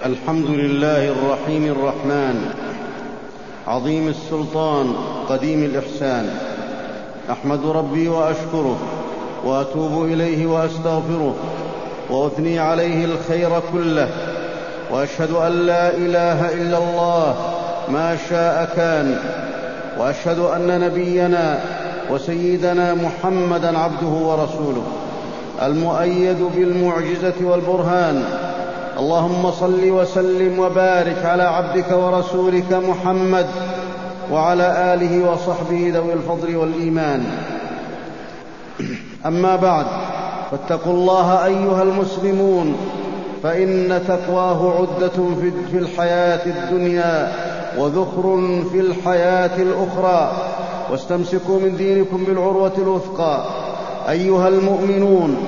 الحمد لله الرحيم الرحمن عظيم السلطان قديم الإحسان. أحمد ربي وأشكره وأتوب إليه وأستغفره وأثني عليه الخير كله، وأشهد أن لا إله إلا الله ما شاء كان، وأشهد أن نبينا وسيدنا محمدًا عبده ورسوله المؤيد بالمعجزة والبرهان. اللهم صل وسلم وبارك على عبدك ورسولك محمد وعلى آله وصحبه ذوي الفضل والإيمان. أما بعد، فاتقوا الله أيها المسلمون، فإن تقواه عدة في الحياة الدنيا وذخر في الحياة الأخرى، واستمسكوا من دينكم بالعروة الوثقى. أيها المؤمنون،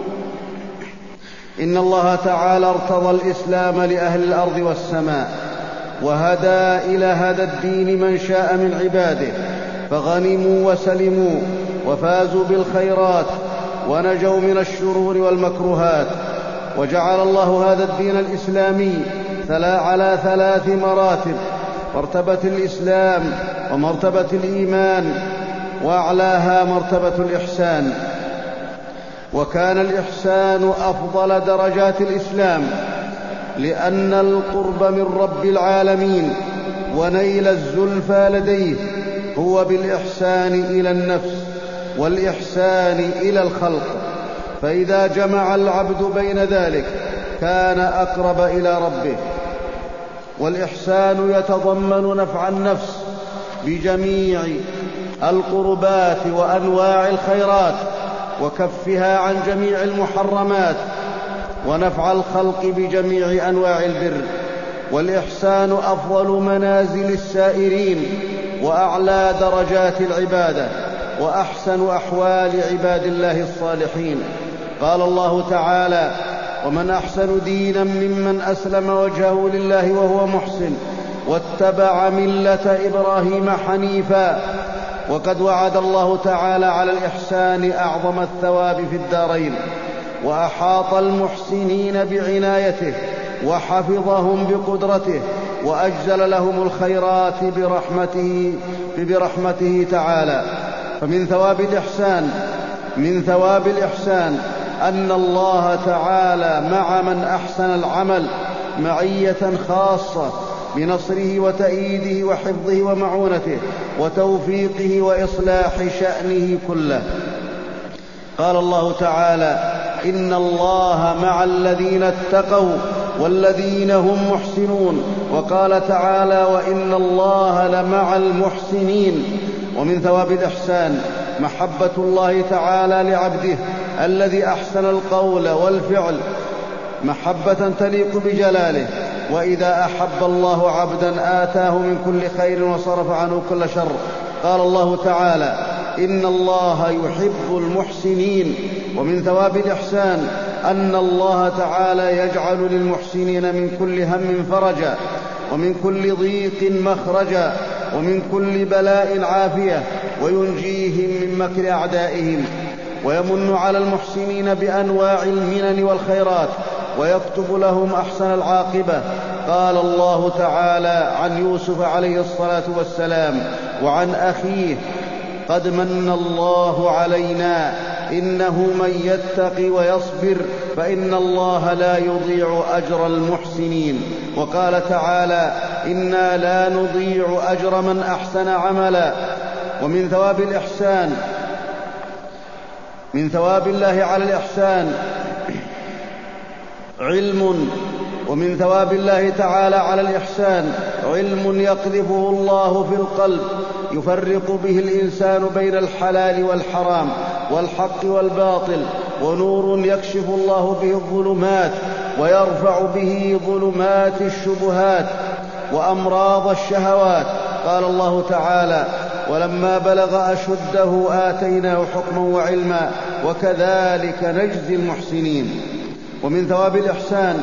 إن الله تعالى ارتضى الإسلام لأهل الأرض والسماء، وهدى إلى هذا الدين من شاء من عباده، فغنموا وسلموا وفازوا بالخيرات ونجوا من الشرور والمكروهات. وجعل الله هذا الدين الإسلامي على 3 مراتب: مرتبة الإسلام، ومرتبة الإيمان، وأعلاها مرتبة الإحسان. وكان الإحسان أفضل درجات الإسلام، لأن القرب من رب العالمين ونيل الزلفى لديه هو بالإحسان إلى النفس والإحسان إلى الخلق، فإذا جمع العبد بين ذلك كان أقرب إلى ربه. والإحسان يتضمن نفع النفس بجميع القربات وأنواع الخيرات، وكفها عن جميع المحرمات، ونفع الخلق بجميع أنواع البر. والإحسان أفضل منازل السائرين، وأعلى درجات العبادة، وأحسن أحوال عباد الله الصالحين. قال الله تعالى: ومن أحسن دينا ممن أسلم وجهه لله وهو محسن واتبع ملة إبراهيم حنيفا. وقد وعد الله تعالى على الإحسان أعظم الثواب في الدارين، وأحاط المحسنين بعنايته، وحفظهم بقدرته، وأجزل لهم الخيرات برحمته تعالى. فمن ثواب الإحسان أن الله تعالى مع من أحسن العمل معية خاصة بنصره وتأييده وحفظه ومعونته وتوفيقه وإصلاح شأنه كله. قال الله تعالى: إن الله مع الذين اتقوا والذين هم محسنون. وقال تعالى: وإن الله لمع المحسنين. ومن ثواب الإحسان محبة الله تعالى لعبده الذي أحسن القول والفعل محبة تليق بجلاله. وإذا أحب الله عبدا آتاه من كل خير وصرف عنه كل شر. قال الله تعالى: إن الله يحب المحسنين. ومن ثواب الإحسان أن الله تعالى يجعل للمحسنين من كل هم فرجا، ومن كل ضيق مخرجا، ومن كل بلاء عافية، وينجيهم من مكر أعدائهم، ويمن على المحسنين بأنواع المنن والخيرات، ويكتب لهم أحسن العاقبة. قال الله تعالى عن يوسف عليه الصلاة والسلام وعن أخيه: قد من الله علينا إنه من يتق ويصبر فإن الله لا يضيع أجر المحسنين. وقال تعالى: إنا لا نضيع أجر من أحسن عملا. ومن ثواب الإحسان، من ثواب الله على الإحسان علم. ومن ثواب الله تعالى على الإحسان علم يقذفه الله في القلب يفرق به الإنسان بين الحلال والحرام والحق والباطل، ونور يكشف الله به الظلمات ويرفع به ظلمات الشبهات وأمراض الشهوات. قال الله تعالى: ولما بلغ أشده آتيناه حكما وعلما وكذلك نجزي المحسنين. ومن ثواب الإحسان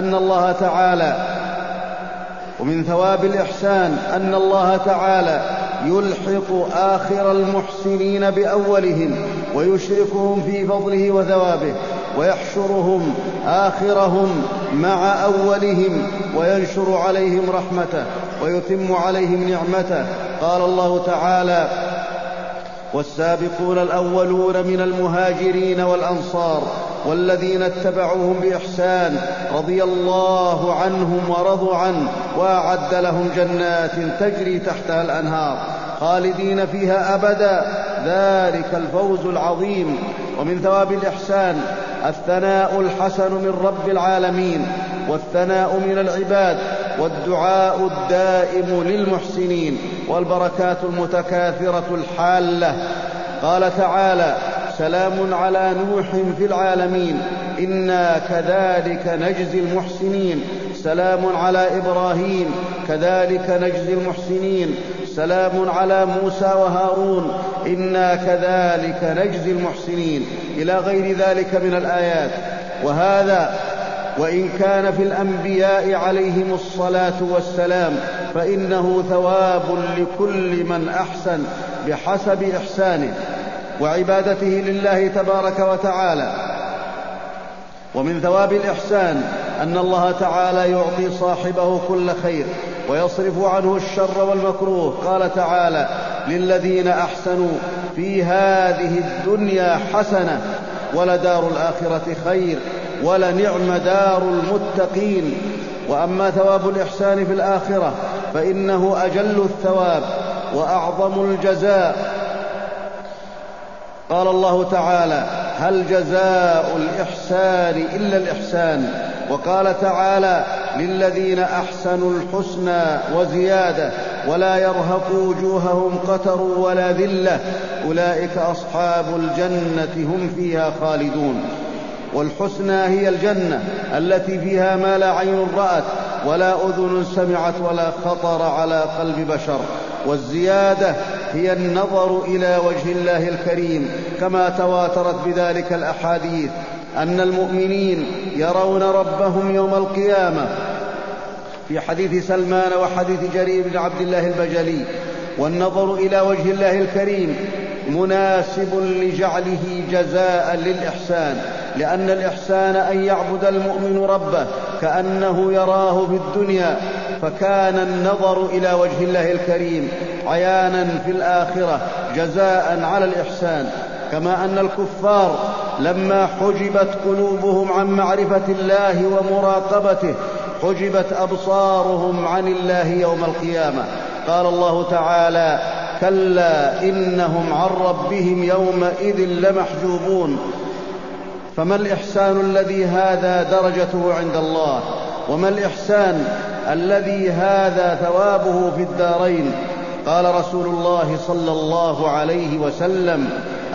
أن الله تعالى يلحق آخر المحسنين بأولهم ويشركهم في فضله وثوابه. ويحشرهم آخرهم مع أولهم وينشر عليهم رحمته ويتم عليهم نعمته. قال الله تعالى: والسابقون الأولون من المهاجرين والأنصار والذين اتبعوهم بإحسان رضي الله عنهم ورضوا عنه وأعد لهم جنات تجري تحتها الأنهار خالدين فيها أبدا ذلك الفوز العظيم. ومن ثواب الإحسان الثناء الحسن من رب العالمين والثناء من العباد والدعاء الدائم للمحسنين والبركات المتكاثرة الحالة. قال تعالى: سلام على نوح في العالمين إنا كذلك نجزي المحسنين. سلام على إبراهيم كذلك نجزي المحسنين. سلام على موسى وهارون إنا كذلك نجزي المحسنين، إلى غير ذلك من الآيات. وهذا وإن كان في الأنبياء عليهم الصلاة والسلام فإنه ثواب لكل من أحسن بحسب إحسانه وعبادته لله تبارك وتعالى. ومن ثواب الإحسان أن الله تعالى يعطي صاحبه كل خير ويصرف عنه الشر والمكروه. قال تعالى: للذين أحسنوا في هذه الدنيا حسنة ولدار الآخرة خير ولنعم دار المتقين. وأما ثواب الإحسان في الآخرة فإنه أجل الثواب وأعظم الجزاء. قال الله تعالى: هل جزاء الإحسان إلا الإحسان. وقال تعالى: للذين أحسنوا الحسنى وزيادة ولا يرهق وجوههم قتر ولا ذلة أولئك أصحاب الجنة هم فيها خالدون. والحسنى هي الجنة التي فيها ما لا عين رأت ولا أذن سمعت ولا خطر على قلب بشر. والزيادة هي النظر إلى وجه الله الكريم، كما تواترت بذلك الأحاديث أن المؤمنين يرون ربهم يوم القيامة في حديث سلمان وحديث جرير بن عبد الله البجلي. والنظر إلى وجه الله الكريم مناسب لجعله جزاء للإحسان، لأن الإحسان أن يعبد المؤمن ربه كأنه يراه في الدنيا، فكان النظر إلى وجه الله الكريم عيانا في الآخرة جزاء على الإحسان. كما أن الكفار لما حجبت قلوبهم عن معرفة الله ومراقبته حجبت أبصارهم عن الله يوم القيامة. قال الله تعالى: كلا إنهم عن ربهم يومئذ لمحجوبون. فما الإحسان الذي هذا درجته عند الله؟ وما الإحسان الذي هذا ثوابه في الدارين؟ قال رسول الله صلى الله عليه وسلم: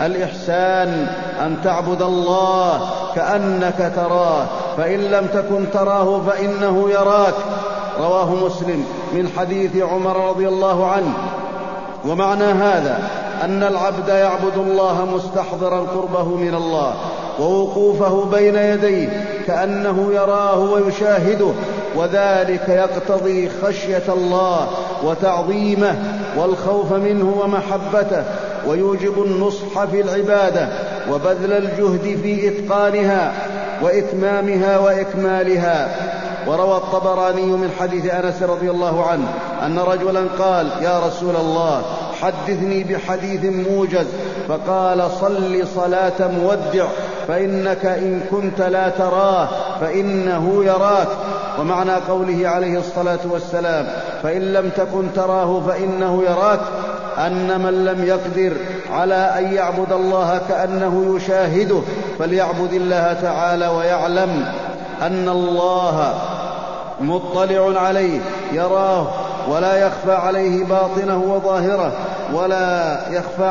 الإحسان أن تعبد الله كأنك تراه فإن لم تكن تراه فإنه يراك. رواه مسلم من حديث عمر رضي الله عنه. ومعنى هذا أن العبد يعبد الله مستحضرا قربه من الله ووقوفه بين يديه كأنه يراه ويشاهده، وذلك يقتضي خشية الله وتعظيمه والخوف منه ومحبته، ويوجب النصح في العبادة وبذل الجهد في إتقانها وإتمامها وإكمالها. وروى الطبراني من حديث أنس رضي الله عنه أن رجلا قال: يا رسول الله حدثني بحديث موجز. فقال: صل صلاة مودع فإنك إن كنت لا تراه فإنه يراك. ومعنى قوله عليه الصلاة والسلام: فإن لم تكن تراه فإنه يراك، أن من لم يقدر على أن يعبد الله كأنه يشاهده فليعبد الله تعالى ويعلم أن الله مطلع عليه يراه ولا يخفى عليه باطنه وظاهره ولا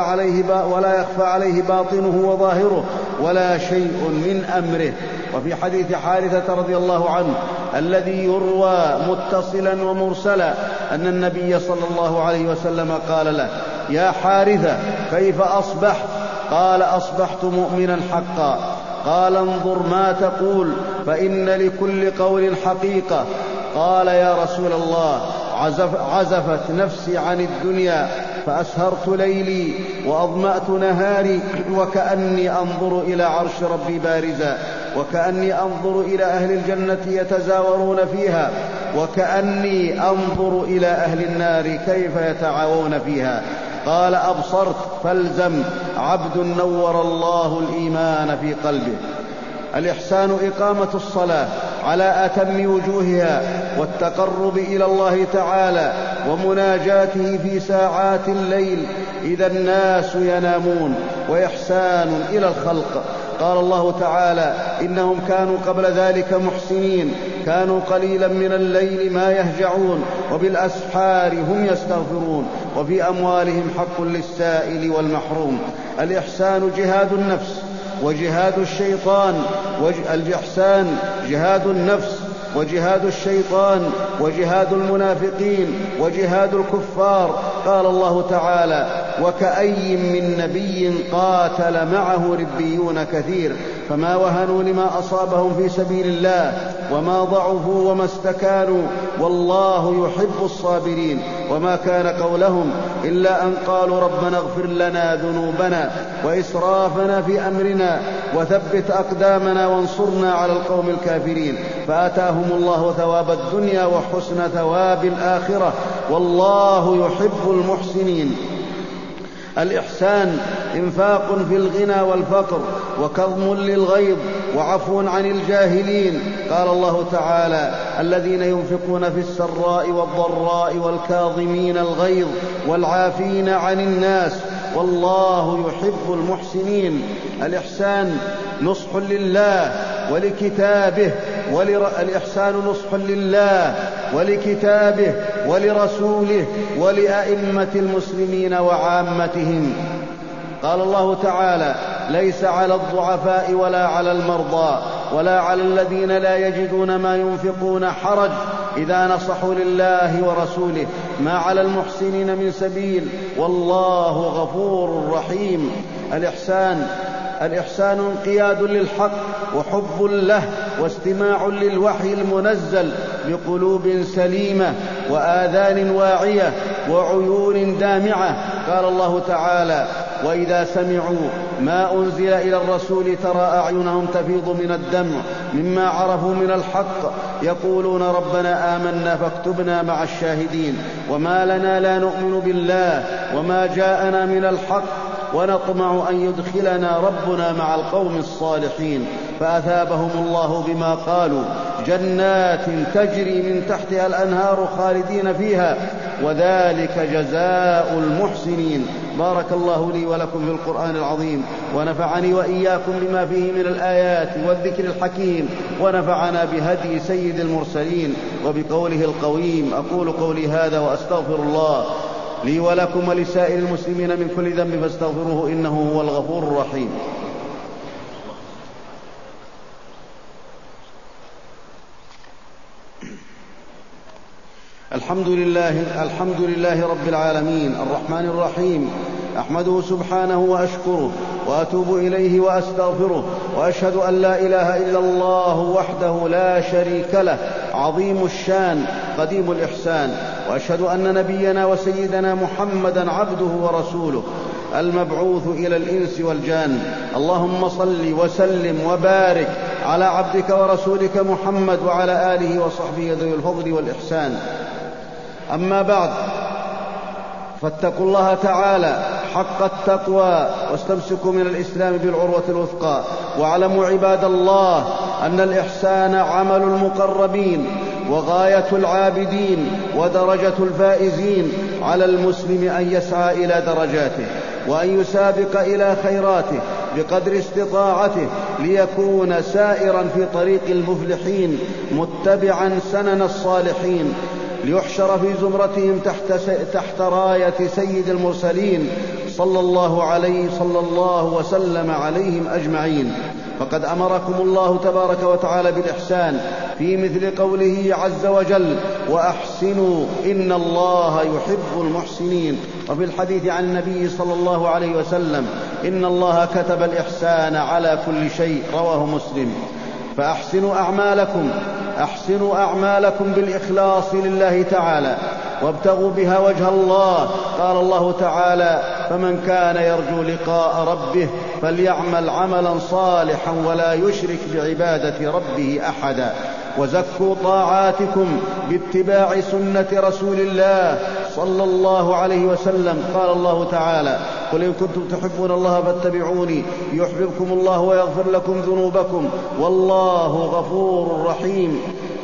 يخفى عليه باطنه وظاهره ولا شيء من أمره. وفي حديث حارثة رضي الله عنه الذي يروى متصلا ومرسلا أن النبي صلى الله عليه وسلم قال له: يا حارثة كيف أصبحت؟ قال: أصبحت مؤمنا حقا. قال: انظر ما تقول فإن لكل قول حقيقة. قال: يا رسول الله عزفت نفسي عن الدنيا فأسهرت ليلي وأظمأت نهاري وكأني أنظر إلى عرش ربي بارزا. وكأني أنظر إلى أهل الجنة يتزاورون فيها، وكأني أنظر إلى أهل النار كيف يتعاون فيها. قال: أبصرت فالزم، عبد نور الله الإيمان في قلبه. الإحسان إقامة الصلاة على أتم وجوهها، والتقرب إلى الله تعالى ومناجاته في ساعات الليل إذا الناس ينامون، وإحسان إلى الخلق. قال الله تعالى: إنهم كانوا قبل ذلك محسنين، كانوا قليلا من الليل ما يهجعون، وبالأسحار هم يستغفرون، وفي أموالهم حق للسائل والمحروم. الإحسان جهاد النفس وجهاد الشيطان. الإحسان جهاد النفس وجهاد الشيطان وجهاد المنافقين وجهاد الكفار. قال الله تعالى: وكأي من نبي قاتل معه ربيون كثير فما وهنوا لما أصابهم في سبيل الله وما ضعفوا وما استكانوا والله يحب الصابرين. وما كان قولهم إلا أن قالوا ربنا اغفر لنا ذنوبنا وإسرافنا في أمرنا وثبت أقدامنا وانصرنا على القوم الكافرين. فآتاهم الله ثواب الدنيا وحسن ثواب الآخرة والله يحب المحسنين. الإحسان إنفاق في الغنى والفقر، وكظم للغيظ، وعفو عن الجاهلين. قال الله تعالى: الذين ينفقون في السراء والضراء والكاظمين الغيظ والعافين عن الناس والله يحب المحسنين. الإحسان نصح لله ولكتابه الإحسان نصح لله ولكتابه ولرسوله ولأئمة المسلمين وعامتهم. قال الله تعالى: ليس على الضعفاء ولا على المرضى ولا على الذين لا يجدون ما ينفقون حرج إذا نصحوا لله ورسوله ما على المحسنين من سبيل والله غفور رحيم. الإحسان انقياد للحق وحب له واستماع للوحي المنزل بقلوب سليمة وآذان واعية وعيون دامعة. قال الله تعالى: وإذا سمعوا ما أنزل إلى الرسول ترى أعينهم تفيض من الدمع مما عرفوا من الحق يقولون ربنا آمنا فاكتبنا مع الشاهدين. وما لنا لا نؤمن بالله وما جاءنا من الحق ونطمع أن يدخلنا ربنا مع القوم الصالحين. فأثابهم الله بما قالوا جنات تجري من تحتها الأنهار خالدين فيها وذلك جزاء المحسنين. بارك الله لي ولكم في القرآن العظيم، ونفعني وإياكم بما فيه من الآيات والذكر الحكيم، ونفعنا بهدي سيد المرسلين وبقوله القويم. أقول قولي هذا وأستغفر الله لي ولكم ولسائر المسلمين من كل ذنب فاستغفروه إنه هو الغفور الرحيم. الحمد لله رب العالمين الرحمن الرحيم، أحمده سبحانه وأشكره وأتوب إليه وأستغفره، وأشهد أن لا إله إلا الله وحده لا شريك له عظيم الشان قديم الإحسان، وأشهد أن نبينا وسيدنا محمدا عبده ورسوله المبعوث إلى الإنس والجان. اللهم صل وسلم وبارك على عبدك ورسولك محمد وعلى آله وصحبه ذوي الفضل والإحسان. أما بعد، فاتقوا الله تعالى حق التقوى واستمسكوا من الإسلام بالعروة الوثقى. واعلموا عباد الله أن الإحسان عمل المقربين وغاية العابدين ودرجة الفائزين. على المسلم أن يسعى إلى درجاته وأن يسابق إلى خيراته بقدر استطاعته ليكون سائرا في طريق المفلحين متبعا سنن الصالحين، ليحشر في زمرتهم تحت راية سيد المرسلين صلى الله وسلم عليهم أجمعين. فقد أمركم الله تبارك وتعالى بالإحسان في مثل قوله عز وجل: وأحسنوا إن الله يحب المحسنين. وفي الحديث عن النبي صلى الله عليه وسلم: إن الله كتب الإحسان على كل شيء، رواه مسلم. فأحسنوا أعمالكم بالإخلاص لله تعالى وابتغوا بها وجه الله. قال الله تعالى: فمن كان يرجو لقاء ربه فليعمل عملا صالحا ولا يشرك بعبادة ربه أحدا. وزكوا طاعاتكم باتباع سنة رسول الله صلى الله عليه وسلم. قال الله تعالى: قل إن كنتم تحبون الله فاتبعوني يحببكم الله ويغفر لكم ذنوبكم والله غفور رحيم.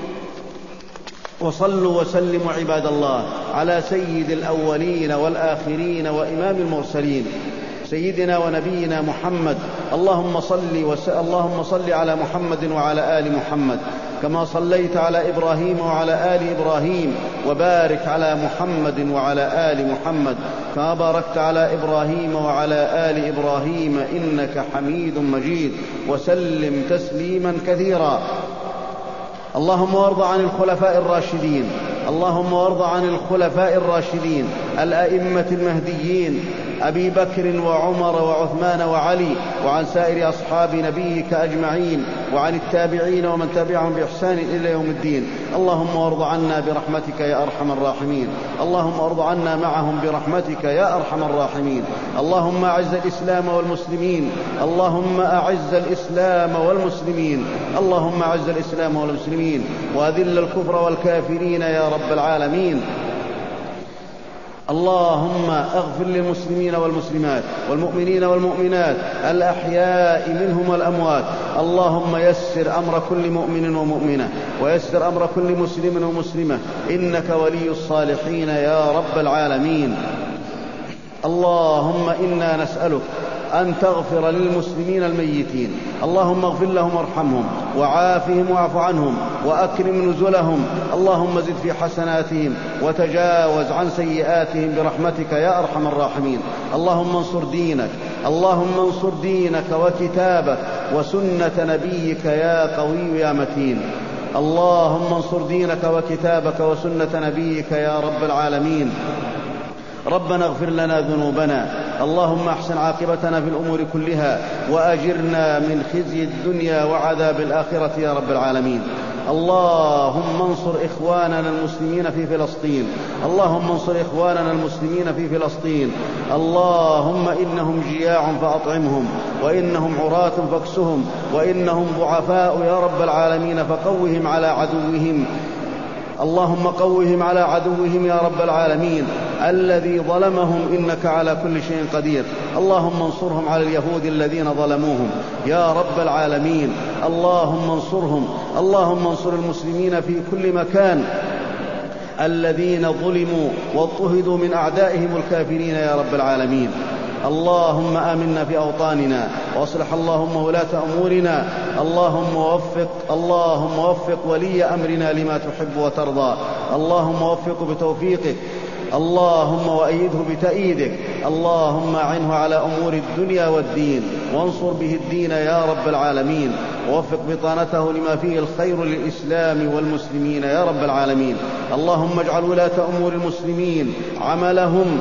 وصلوا وسلموا عباد الله على سيد الأولين والآخرين وإمام المرسلين سيدنا ونبينا محمد. اللهم صل على محمد وعلى آل محمد كما صليت على إبراهيم وعلى آل إبراهيم، وبارك على محمد وعلى آل محمد كما باركت على إبراهيم وعلى آل إبراهيم إنك حميد مجيد، وسلم تسليما كثيرا. اللهم وارض عن الخلفاء الراشدين، اللهم وارض عن الخلفاء الراشدين الأئمة المهديين أبي بكر وعمر وعثمان وعلي، وعن سائر أصحاب نبيك أجمعين، وعن التابعين ومن تبعهم بإحسان إلى يوم الدين. اللهم وارض عنا برحمتك يا أرحم الراحمين، اللهم وارض عنا معهم برحمتك يا أرحم الراحمين. اللهم أعز الإسلام والمسلمين، اللهم أعز الإسلام والمسلمين، اللهم أعز الإسلام والمسلمين وأذل الكفر والكافرين يا رب العالمين. اللهم اغفر للمسلمين والمسلمات والمؤمنين والمؤمنات الأحياء منهم والأموات. اللهم يسر أمر كل مؤمن ومؤمنة، ويسر أمر كل مسلم ومسلمة، إنك ولي الصالحين يا رب العالمين. اللهم إنا نسألك أن تغفر للمسلمين الميتين، اللهم اغفر لهم وارحمهم وعافهم واعف عنهم وأكرم نزلهم، اللهم زد في حسناتهم وتجاوز عن سيئاتهم برحمتك يا أرحم الراحمين. اللهم انصر دينك، اللهم انصر دينك وكتابك وسنة نبيك يا قوي يا متين. اللهم انصر دينك وكتابك وسنة نبيك يا رب العالمين. ربنا اغفر لنا ذنوبنا، اللهم احسن عاقبتنا في الأمور كلها، وأجرنا من خزي الدنيا وعذاب الآخرة يا رب العالمين. اللهم انصر إخواننا المسلمين في فلسطين، اللهم انصر إخواننا المسلمين في فلسطين. اللهم إنهم جياع فأطعمهم، وإنهم عراة فاكسهم، وإنهم ضعفاء يا رب العالمين فقوهم على عدوهم. اللهم قوهم على عدوهم يا رب العالمين الذي ظلمهم، إنك على كل شيء قدير. اللهم انصرهم على اليهود الذين ظلموهم يا رب العالمين. اللهم انصرهم، اللهم انصر المسلمين في كل مكان الذين ظلموا واضطهدوا من أعدائهم الكافرين يا رب العالمين. اللهم آمنا في أوطاننا، واصلح اللهم ولاة أمورنا. اللهم وفق ولي أمرنا لما تحب وترضى، اللهم وفق بتوفيقك، اللهم وأيده بتأييدك. اللهم أعنه على أمور الدنيا والدين، وانصر به الدين يا رب العالمين، ووفق بطانته لما فيه الخير للإسلام والمسلمين يا رب العالمين. اللهم اجعل ولاة أمور المسلمين عملهم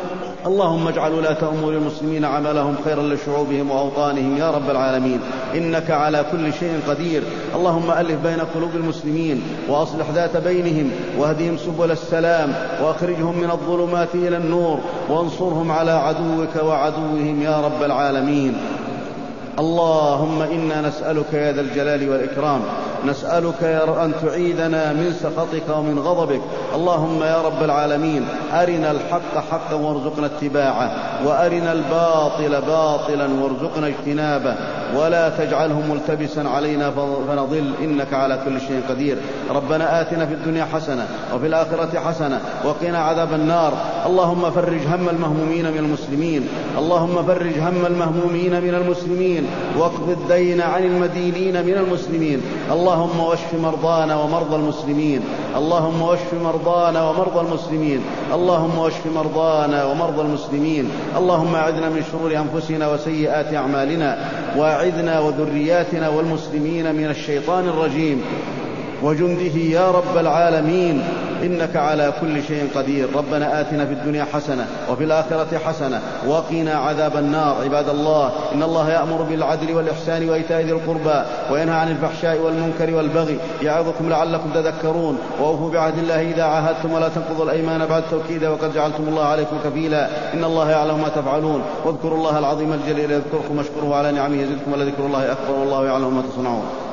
عملهم خيرا لشعوبهم وأوطانهم يا رب العالمين، إنك على كل شيء قدير. اللهم ألف بين قلوب المسلمين، وأصلح ذات بينهم، واهدهم سبل السلام، وأخرجهم من الظلمات إلى النور، وانصرهم على عدوك وعدوهم يا رب العالمين. اللهم إنا نسألك يا ذا الجلال والإكرام، نسألك أن تعيذنا من سخطك ومن غضبك. اللهم يا رب العالمين أرنا الحق حقا وارزقنا اتباعه، وأرنا الباطل باطلا وارزقنا اجتنابه، ولا تجعله ملتبسا علينا فنضل، إنك على كل شيء قدير. ربنا آتنا في الدنيا حسنة وفي الآخرة حسنة وقنا عذاب النار. اللهم فرج هم المهمومين من المسلمين، اللهم فرج هم المهمومين من المسلمين، واقض الدين عن المدينين من المسلمين. اللهم واشف مرضانا ومرضى المسلمين، اللهم واشف مرضانا ومرضى المسلمين، اللهم واشف مرضانا ومرضى المسلمين. اللهم أعذنا من شرور أنفسنا وسيئات أعمالنا، وأعذنا وذرياتنا والمسلمين من الشيطان الرجيم وجنده يا رب العالمين. إنك على كل شيء قدير. ربنا آتنا في الدنيا حسنة وفي الآخرة حسنة وقنا عذاب النار. عباد الله، إن الله يأمر بالعدل والإحسان وإيتاء ذي القربى وينهى عن الفحشاء والمنكر والبغي يعظكم لعلكم تذكرون. وأوفوا بعهد الله إذا عاهدتم ولا تنقضوا الأيمان بعد توكيدها وقد جعلتم الله عليكم كفيلا. إن الله يعلم ما تفعلون. واذكروا الله العظيم الجليل يذكركم واشكروه على نعمه يزدكم ولذكر الله أكبر والله يعلم ما تصنعون.